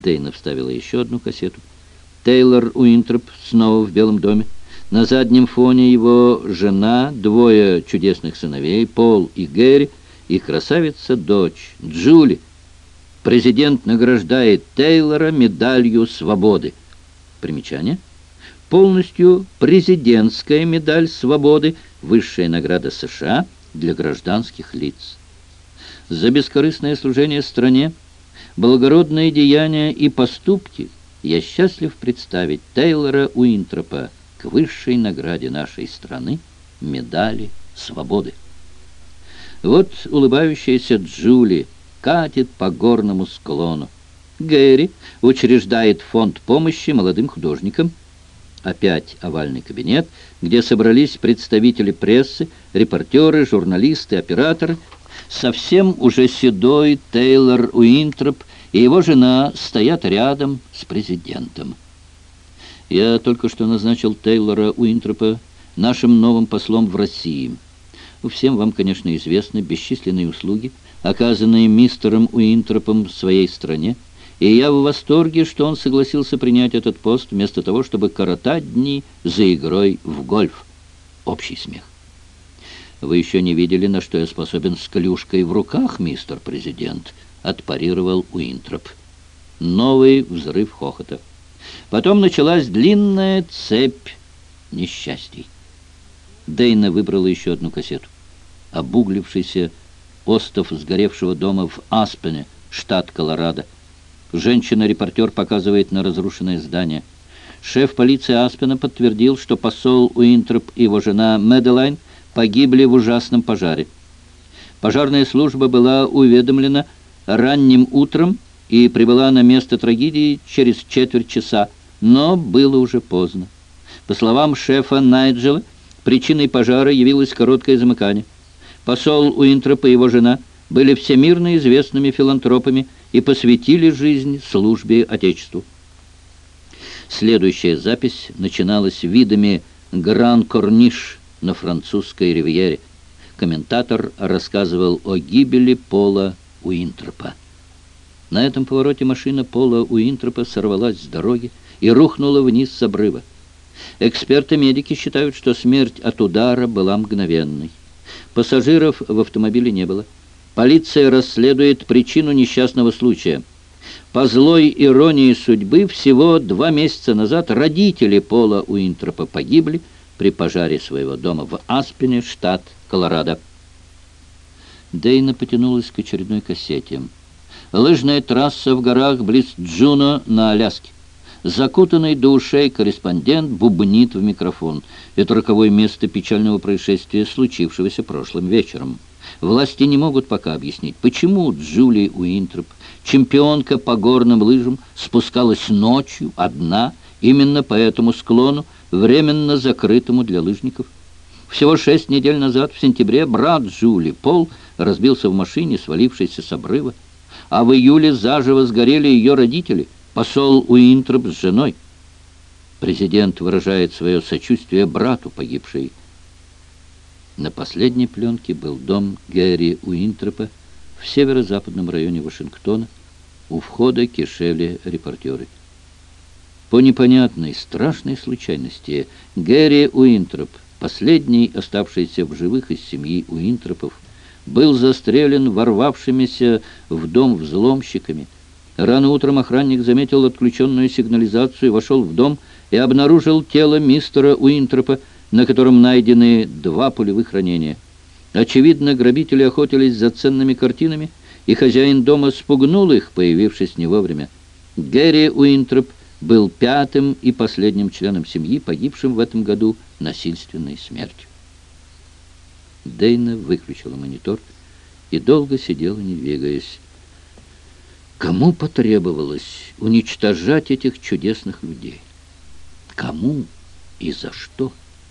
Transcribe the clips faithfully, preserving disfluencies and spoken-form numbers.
Дейна вставила еще одну кассету. Тейлор Уинтроп снова в Белом доме. На заднем фоне его жена, двое чудесных сыновей, Пол и Гэри, и красавица-дочь Джули. Президент награждает Тейлора медалью свободы. Примечание. Полностью президентская медаль свободы, высшая награда США для гражданских лиц. За бескорыстное служение стране, благородные деяния и поступки я счастлив представить Тейлора Уинтропа к высшей награде нашей страны, медали свободы. Вот улыбающаяся Джули катит по горному склону. Гэри учреждает фонд помощи молодым художникам. Опять овальный кабинет, где собрались представители прессы, репортеры, журналисты, операторы. Совсем уже седой Тейлор Уинтроп и его жена стоят рядом с президентом. Я только что назначил Тейлора Уинтропа нашим новым послом в России. Всем вам, конечно, известны бесчисленные услуги, оказанные мистером Уинтропом в своей стране, и я в восторге, что он согласился принять этот пост вместо того, чтобы коротать дни за игрой в гольф. Общий смех. «Вы еще не видели, на что я способен с клюшкой в руках, мистер президент», — отпарировал Уинтроп. Новый взрыв хохота. Потом началась длинная цепь несчастий. Дейна выбрала еще одну кассету. Обуглившийся остов сгоревшего дома в Аспене, штат Колорадо. Женщина-репортер показывает на разрушенное здание. Шеф полиции Аспена подтвердил, что посол Уинтроп и его жена Мэдалайн погибли в ужасном пожаре. Пожарная служба была уведомлена ранним утром и прибыла на место трагедии через четверть часа, но было уже поздно. По словам шефа Найджела, причиной пожара явилось короткое замыкание. Посол Уинтроп и его жена были всемирно известными филантропами и посвятили жизнь службе Отечеству. Следующая запись начиналась видами Гран-Корниш на французской ривьере. Комментатор рассказывал о гибели Пола Уинтропа. На этом повороте машина Пола Уинтропа сорвалась с дороги и рухнула вниз с обрыва. Эксперты-медики считают, что смерть от удара была мгновенной. Пассажиров в автомобиле не было. Полиция расследует причину несчастного случая. По злой иронии судьбы, всего два месяца назад родители Пола Уинтропа погибли при пожаре своего дома в Аспене, штат Колорадо. Дейна потянулась к очередной кассете. Лыжная трасса в горах близ Джуно на Аляске. Закутанный до ушей корреспондент бубнит в микрофон. Это роковое место печального происшествия, случившегося прошлым вечером. Власти не могут пока объяснить, почему Джули Уинтроп, чемпионка по горным лыжам, спускалась ночью одна именно по этому склону, временно закрытому для лыжников. Всего шесть недель назад, в сентябре, брат Джули, Пол, разбился в машине, свалившейся с обрыва, а в июле заживо сгорели ее родители, посол Уинтроп с женой. Президент выражает свое сочувствие брату погибшей. На последней пленке был дом Гэри Уинтропа в северо-западном районе Вашингтона. У входа кишели репортеры. По непонятной, страшной случайности Гэри Уинтроп, последний оставшийся в живых из семьи Уинтропов, был застрелен ворвавшимися в дом взломщиками. Рано утром охранник заметил отключенную сигнализацию, вошел в дом и обнаружил тело мистера Уинтропа, на котором найдены два пулевых ранения. Очевидно, грабители охотились за ценными картинами, и хозяин дома спугнул их, появившись не вовремя. Гэри Уинтроп был пятым и последним членом семьи, погибшим в этом году насильственной смертью. Дейна выключила монитор и долго сидела, не двигаясь. Кому потребовалось уничтожать этих чудесных людей? Кому и за что?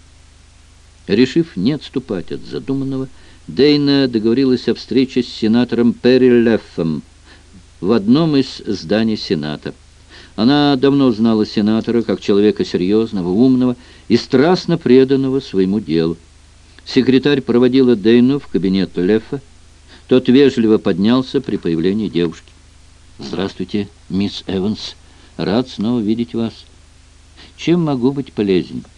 Решив не отступать от задуманного, Дейна договорилась о встрече с сенатором Перри Леффом в одном из зданий Сената. Она давно знала сенатора как человека серьезного, умного и страстно преданного своему делу. Секретарь проводила Дейну в кабинет Леффа. Тот вежливо поднялся при появлении девушки. Здравствуйте, мисс Эванс. Рад снова видеть вас. Чем могу быть полезен?